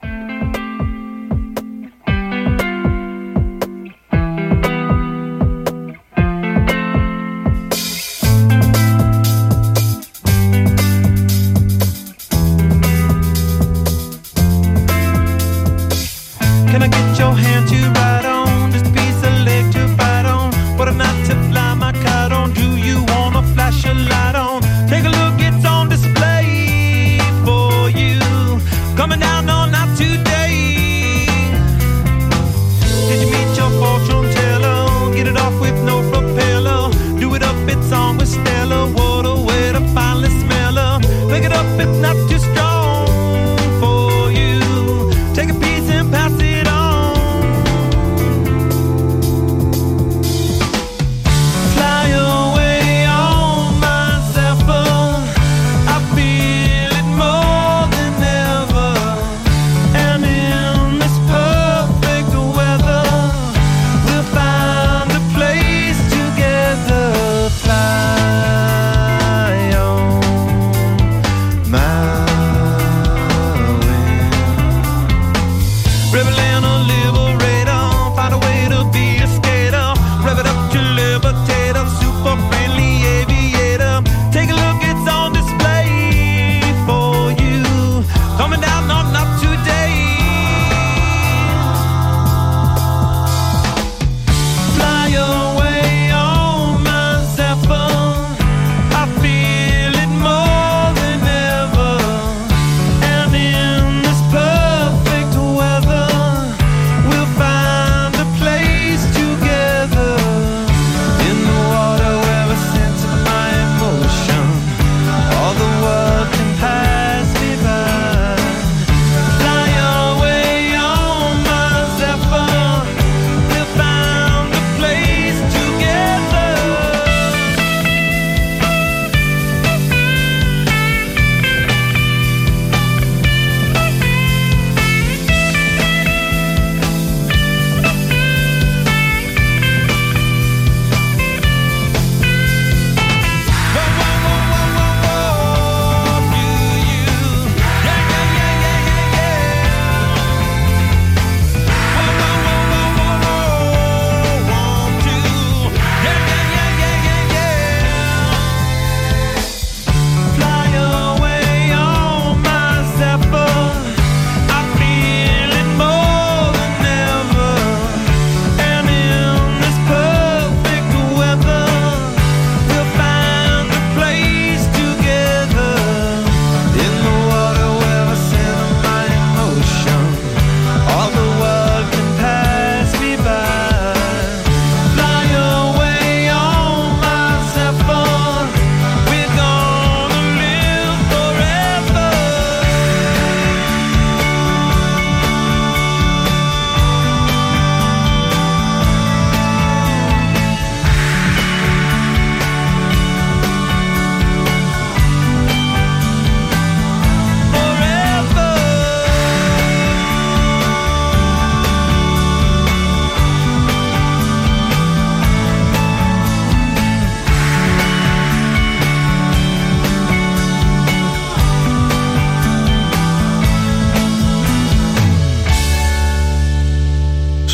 Can I get your hand to ride on? Just a piece of leg to bite on. What a night to fly my kite on. Do you wanna flash a light on? Take a look, it's on display for you. Coming down on night today. Did you meet your fortune teller? Get it off with no propeller. Do it up, it's on with Stella. What a way to finally smell her. Pick it up, it's not too strong for you. Take a piece and pass it on. Fly away on my Zephyr. I feel it more than ever. And in this perfect weather, we'll find a place together. Fly on my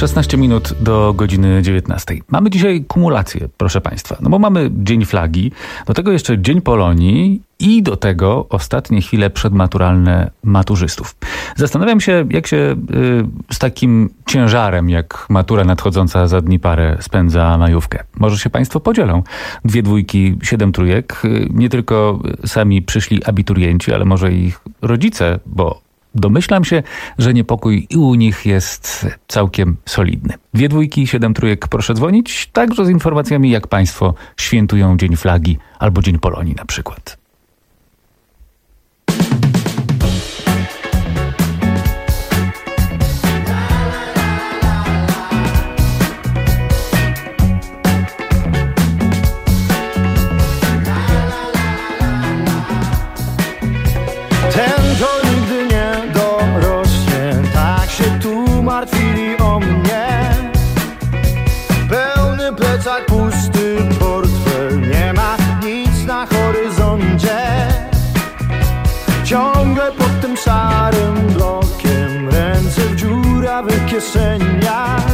szesnaście minut do godziny dziewiętnastej. Mamy dzisiaj kumulację, proszę Państwa. No bo mamy Dzień Flagi, do tego jeszcze Dzień Polonii i do tego ostatnie chwile przedmaturalne maturzystów. Zastanawiam się, jak się y, z takim ciężarem, jak matura nadchodząca za dni parę, spędza majówkę. Może się Państwo podzielą. Dwie dwójki, siedem trójek. Y, nie tylko sami przyszli abiturienci, ale może ich rodzice, bo domyślam się, że niepokój i u nich jest całkiem solidny. Dwie dwójki, siedem trójek, proszę dzwonić, także z informacjami, jak Państwo świętują Dzień Flagi albo Dzień Polonii na przykład. Ten to nigdy nie dorośnie, tak się tu martwili o mnie. Pełny plecak, pusty portfel, nie ma nic na horyzoncie. Ciągle pod tym szarym blokiem, ręce w dziurawych kieszeniach.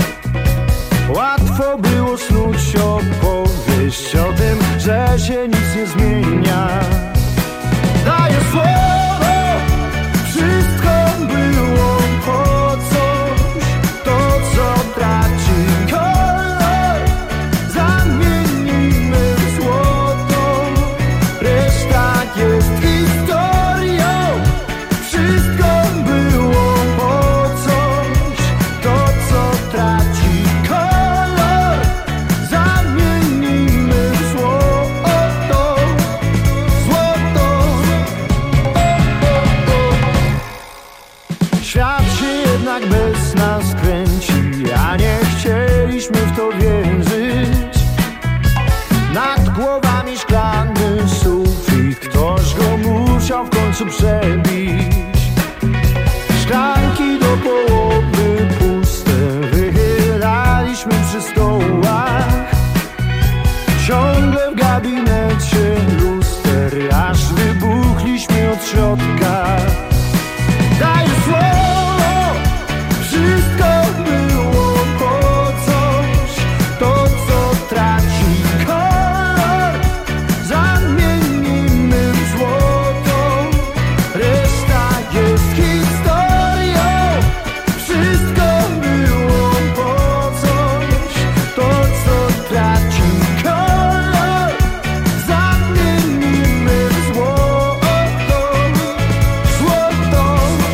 Łatwo było snuć opowieść o tym, że się nic nie zmienia. Daję słowo, wszystko było po coś. To, co traci kolor, zamienimy w złoto. Reszta jest historią. Wszystko było po coś. To, co traci kolor, zamienimy w złoto. Złoto. Świat się jednak bez nas kręci, a nie chcieliśmy w to wierzyć. Nad głowami szklany sufit, ktoś go musiał w końcu przebić. Szklanki do połowy puste, wychylaliśmy przy stołach. Ciągle w gabinecie luster, aż wybuchliśmy od środka. Daję słowo, wszystko było po coś. To, co traci kolor, zamienimy w złoto. Reszta jest historią. Wszystko było po coś. To, co traci kolor, zamienimy w złoto. Złoto.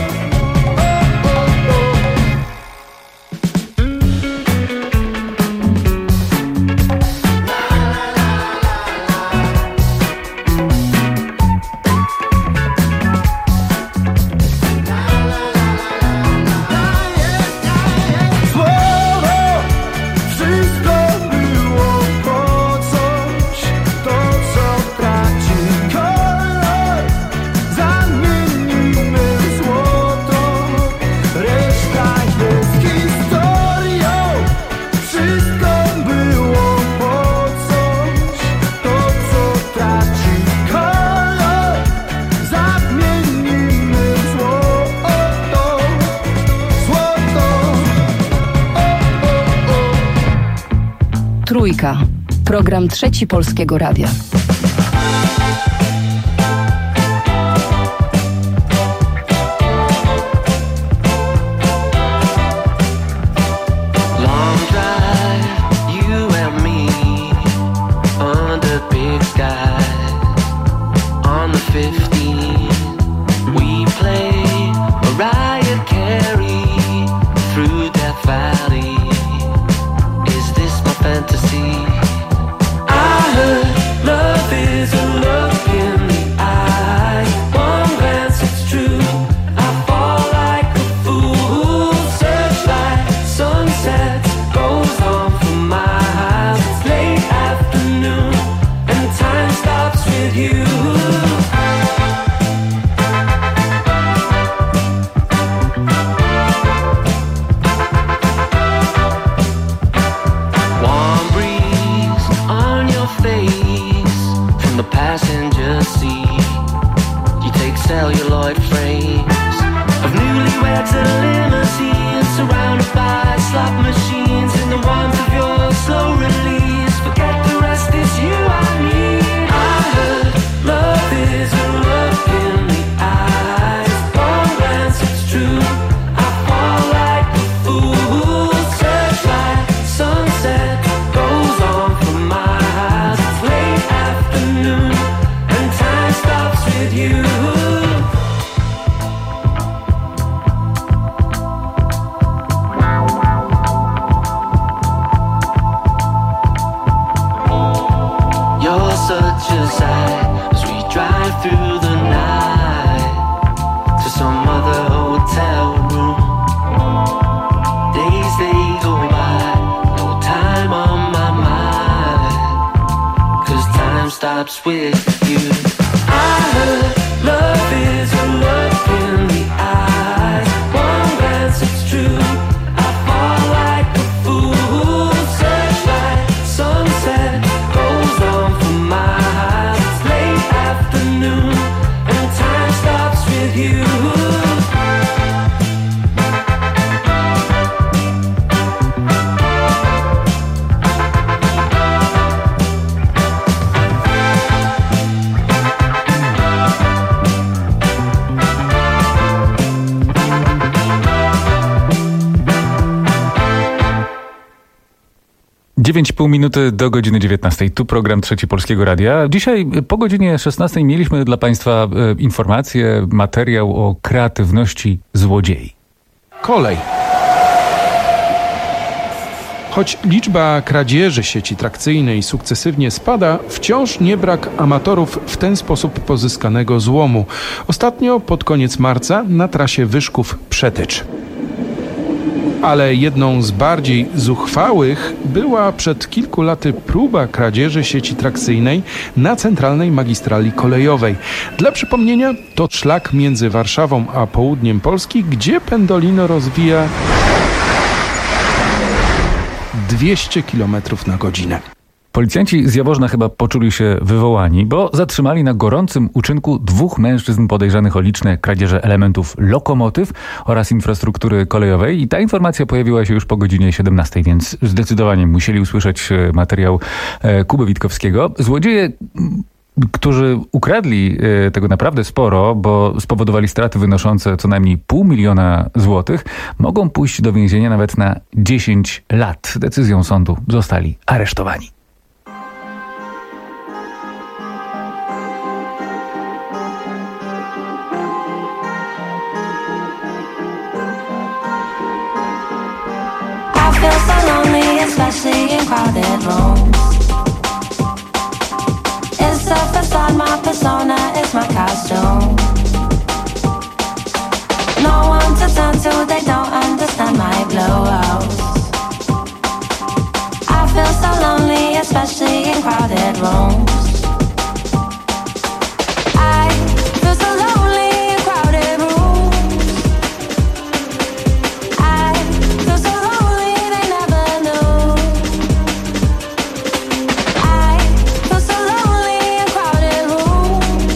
Słowo, wszystko było po coś. To, co traci kolor, zamienimy w złoto. Reszta jest historią. Wszystko było po coś. To, co traci kolor, zamienimy w złoto. Złoto. Trójka. Program Trzeci Polskiego Radia. Long drive, you and me, under big skies. On the fifteen, we play Mariah Carey through Death Valley. Is this my fantasy? I heard love is a look in the eye. One glance, it's true. I fall like a fool. Searchlight, sunset goes on for miles. It's late afternoon and time stops with you. Warm breeze on your face from the passenger seat. You take celluloid frames of newlyweds and limousines surrounded by slot machines in the warmth of your slow release. Forget the rest, it's you I need. I heard love is a look in the eyes. One glance, it's true. I fall like a fool. Searchlight, sunset goes on for miles. It's late afternoon and time stops with you. You're such a sight as we drive through the night to some other hotel room. Days they go by, no time on my mind, 'cause time stops with you. I heard love is a look in the eyes. One glance, it's true. I fall like a fool. Searchlight, sunset goes on for miles. It's late afternoon and time stops with you. dziewięć i pół minuty do godziny dziewiętnastej. Tu program Trzeci Polskiego Radia. Dzisiaj po godzinie szesnastej mieliśmy dla Państwa e, informację, materiał o kreatywności złodziei. Kolej. Choć liczba kradzieży sieci trakcyjnej sukcesywnie spada, wciąż nie brak amatorów w ten sposób pozyskanego złomu. Ostatnio, pod koniec marca, na trasie Wyszków-Przetycz. Ale jedną z bardziej zuchwałych była przed kilku laty próba kradzieży sieci trakcyjnej na centralnej magistrali kolejowej. Dla przypomnienia, to szlak między Warszawą a południem Polski, gdzie Pendolino rozwija dwieście kilometrów na godzinę. Policjanci z Jaworzna chyba poczuli się wywołani, bo zatrzymali na gorącym uczynku dwóch mężczyzn podejrzanych o liczne kradzieże elementów lokomotyw oraz infrastruktury kolejowej. I ta informacja pojawiła się już po godzinie siedemnastej, więc zdecydowanie musieli usłyszeć materiał Kuby Witkowskiego. Złodzieje, którzy ukradli tego naprawdę sporo, bo spowodowali straty wynoszące co najmniej pół miliona złotych, mogą pójść do więzienia nawet na dziesięć lat. Decyzją sądu zostali aresztowani. I feel so lonely, especially in crowded rooms. It's a facade, my persona is my costume. No one to turn to, they don't understand my blues. I feel so lonely, especially in crowded rooms. I feel so lonely in crowded rooms. I feel so lonely, they never knew. I feel so lonely in crowded rooms.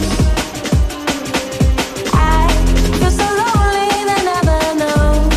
I feel so lonely, they never knew.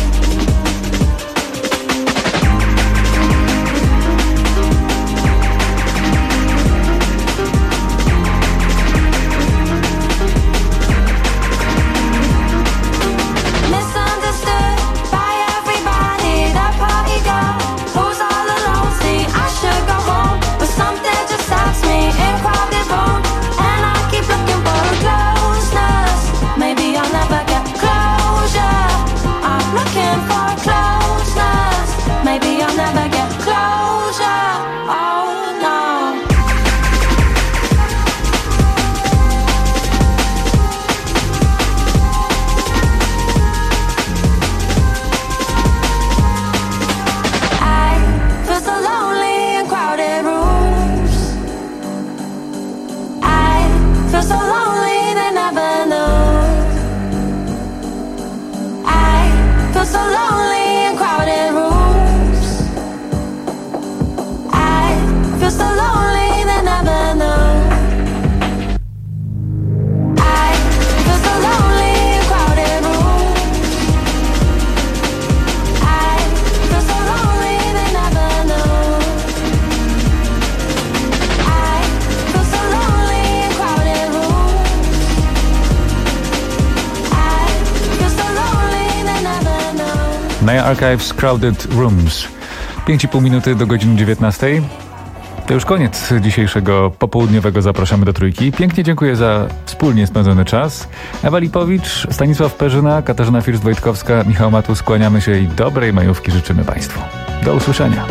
Maya Archives Crowded Rooms. pięć i pół minuty do godziny dziewiętnastej. To już koniec dzisiejszego popołudniowego Zapraszamy do Trójki. Pięknie dziękuję za wspólnie spędzony czas. Ewa Lipowicz, Stanisław Perzyna, Katarzyna First-Wojtkowska, Michał Matus. Kłaniamy się i dobrej majówki życzymy Państwu. Do usłyszenia.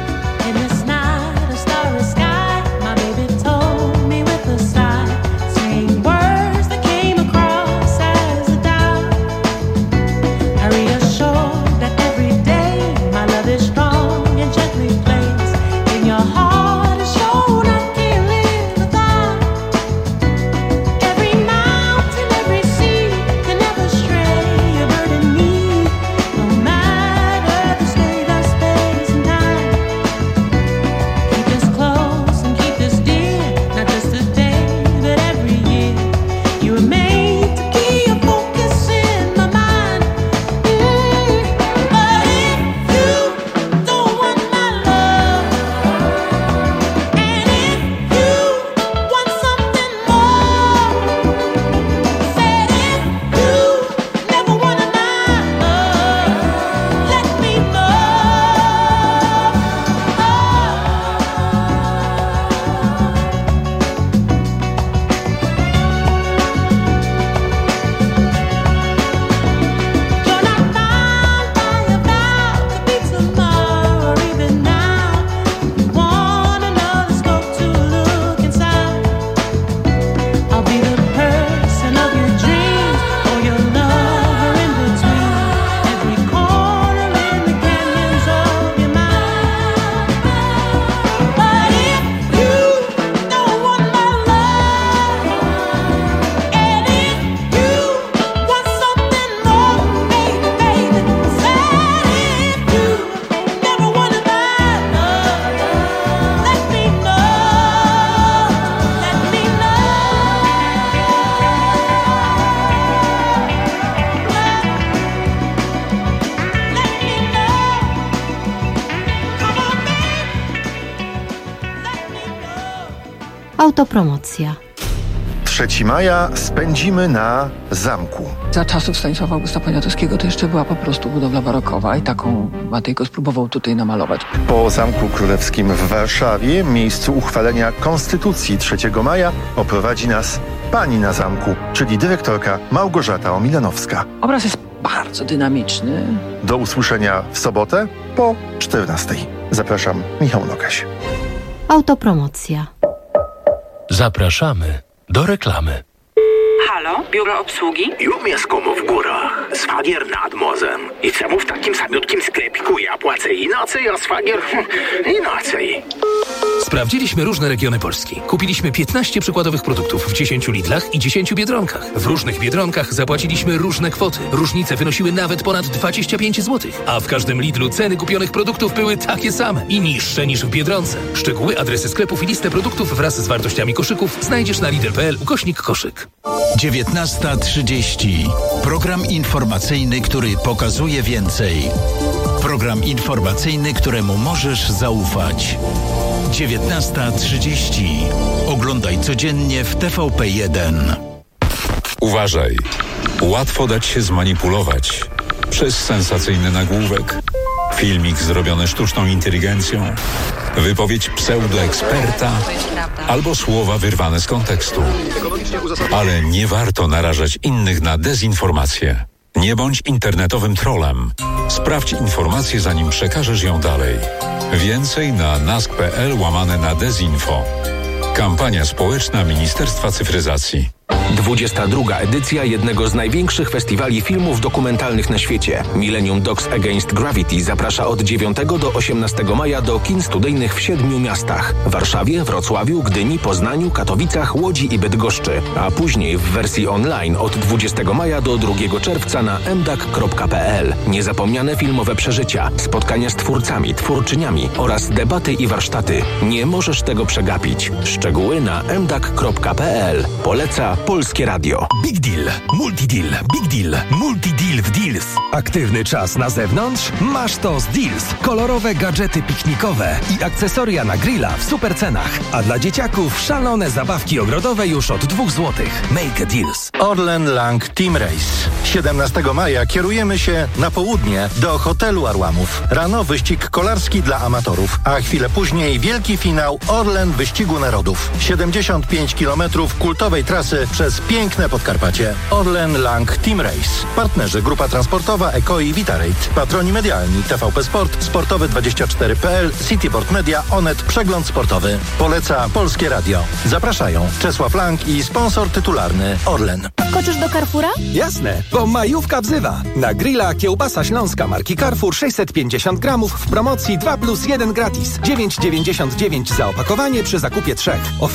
Autopromocja. trzeciego maja spędzimy na zamku. Za czasów Stanisława Augusta Poniatowskiego to jeszcze była po prostu budowla barokowa i taką Matejko spróbował tutaj namalować. Po Zamku Królewskim w Warszawie, miejscu uchwalenia Konstytucji trzeciego maja, oprowadzi nas pani na zamku, czyli dyrektorka Małgorzata Omilanowska. Obraz jest bardzo dynamiczny. Do usłyszenia w sobotę po czternastej. Zapraszam, Michał Nogaś. Autopromocja. Zapraszamy do reklamy. Halo, biuro obsługi? Ja mieszkam w górach, szwagier nad morzem. I czemu w takim samiutkim sklepiku ja płacę inaczej, a szwagier inaczej? Sprawdziliśmy różne regiony Polski. Kupiliśmy piętnaście przykładowych produktów w dziesięciu Lidlach i dziesięciu Biedronkach. W różnych Biedronkach zapłaciliśmy różne kwoty. Różnice wynosiły nawet ponad dwadzieścia pięć złotych. A w każdym Lidlu ceny kupionych produktów były takie same i niższe niż w Biedronce. Szczegóły, adresy sklepów i listę produktów wraz z wartościami koszyków znajdziesz na lidl kropka p l ukośnik koszyk. dziewiętnasta trzydzieści. Program informacyjny, który pokazuje więcej. Program informacyjny, któremu możesz zaufać. dziewiętnasta trzydzieści. Oglądaj codziennie w T V P jeden. Uważaj. Łatwo dać się zmanipulować przez sensacyjny nagłówek, filmik zrobiony sztuczną inteligencją, wypowiedź pseudoeksperta albo słowa wyrwane z kontekstu. Ale nie warto narażać innych na dezinformację. Nie bądź internetowym trollem. Sprawdź informację, zanim przekażesz ją dalej. Więcej na nask kropka p l łamane na dezinfo. Kampania społeczna Ministerstwa Cyfryzacji. dwudziesta druga edycja jednego z największych festiwali filmów dokumentalnych na świecie. Millennium Dogs Against Gravity zaprasza od dziewiątego do osiemnastego maja do kin studyjnych w siedmiu miastach. Warszawie, Wrocławiu, Gdyni, Poznaniu, Katowicach, Łodzi i Bydgoszczy. A później w wersji online od dwudziestego maja do drugiego czerwca na m d a k kropka p l. Niezapomniane filmowe przeżycia, spotkania z twórcami, twórczyniami oraz debaty i warsztaty. Nie możesz tego przegapić. Szczegóły na m d a k kropka p l. Poleca Polskie Radio. Big Deal, Multi-Deal, Big Deal, Multi-Deal w Deals. Aktywny czas na zewnątrz? Masz to z Deals. Kolorowe gadżety piknikowe i akcesoria na grilla w super cenach. A dla dzieciaków szalone zabawki ogrodowe już od dwóch złotych. Make a Deals. Orlen Lang Team Race. siedemnastego maja kierujemy się na południe do hotelu Arłamów. Rano wyścig kolarski dla amatorów, a chwilę później wielki finał Orlen Wyścigu Narodów. siedemdziesiąt pięć kilometrów kultowej trasy przez piękne Podkarpacie. Orlen Lang Team Race. Partnerzy Grupa Transportowa Eko i Vitarate. Patroni medialni T V P Sport, Sportowy dwadzieścia cztery kropka p l, Cityport Media, Onet, Przegląd Sportowy. Poleca Polskie Radio. Zapraszają Czesław Lang i sponsor tytularny Orlen. Koczysz do Carrefoura? Jasne, bo majówka wzywa. Na grilla kiełbasa śląska marki Carrefour sześćset pięćdziesiąt gramów w promocji dwa plus jeden gratis. dziewięć dziewięćdziesiąt dziewięć za opakowanie przy zakupie trzech.